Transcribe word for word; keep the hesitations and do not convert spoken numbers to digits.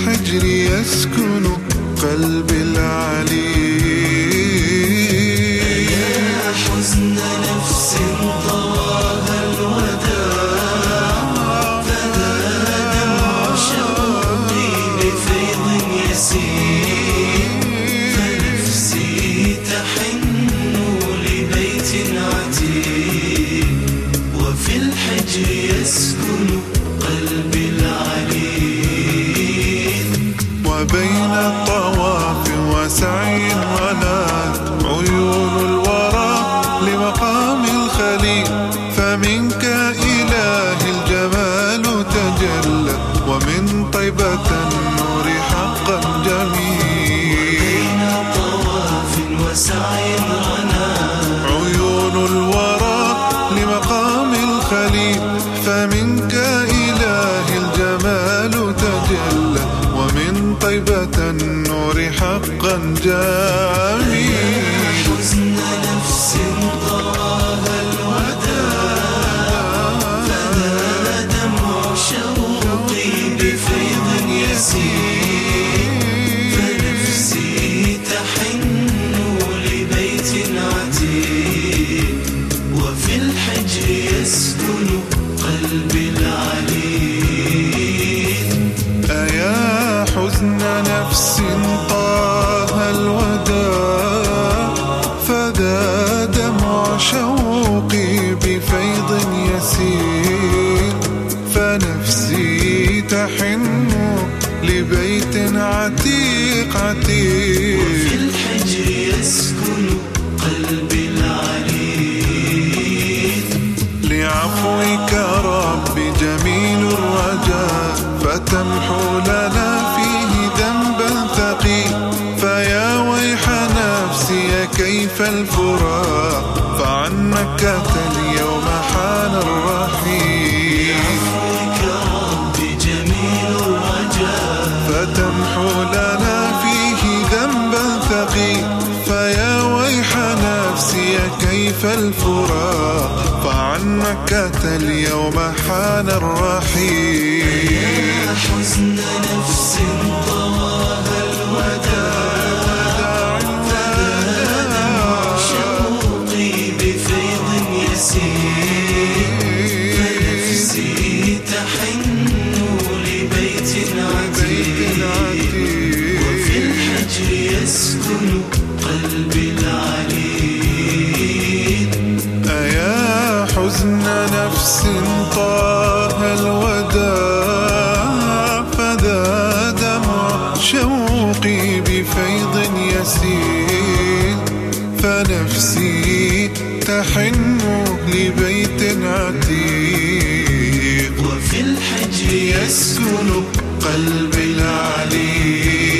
الحجر يسكن قلبي العليل. يا حزن نفس طواها الوداع، فذا دمع شوقي بفيض يسير، فنفسي تحن لبيت عتيق، وفي الحجر يسكن قلبي العليل. وبين الطواف وسعي ولات عيون الورى لمقام الخليل، فمنك إله الجمال تجلى، ومن طيبة النور حقا جميل. وبين طواف وسعي ولات عيون الورى لمقام الخليل، فمنك إله الجمال تجلى، ومن طيبة النور حقا جميل. حزن نفس طواها الوداع، فذا دمع شوقي بفيض يسير، فنفسي تحن لبيت عتيق، وفي الحجر يسكن قلبي العليل. أيا حزن نفس طه الوداع، فذا دمع شوقي بفيض يسير، فنفسي تحن لبيت عتيق عتيق. وفي الحجر يسكن قلبي العليل. لعفوك رب جميل الرجاء، فتمحو لنا فيه ذنبا ثقيل، فيا ويح نفسي كيف الفراق، فعن مكة اليوم حان الرحيل. لعفوك رب جميل الرجاء، فتمحو لنا فيه ذنبا ثقيل، فيا ويح نفسي كيف الفراق، فعن مكة اليوم حان الرحيل. يا حزن نفس طواها الوداع، فذا دمع شوقي بفيض يسير، فنفسي تحن لبيت عتيق، وفي الحجر يسكن قلبي العليل. أيا حزن نفس طه الوداع، فذا دمع شوقي بفيض يسير، فنفسي تحن لبيت عتيق، وفي الحجر يسكن قلبي العليل.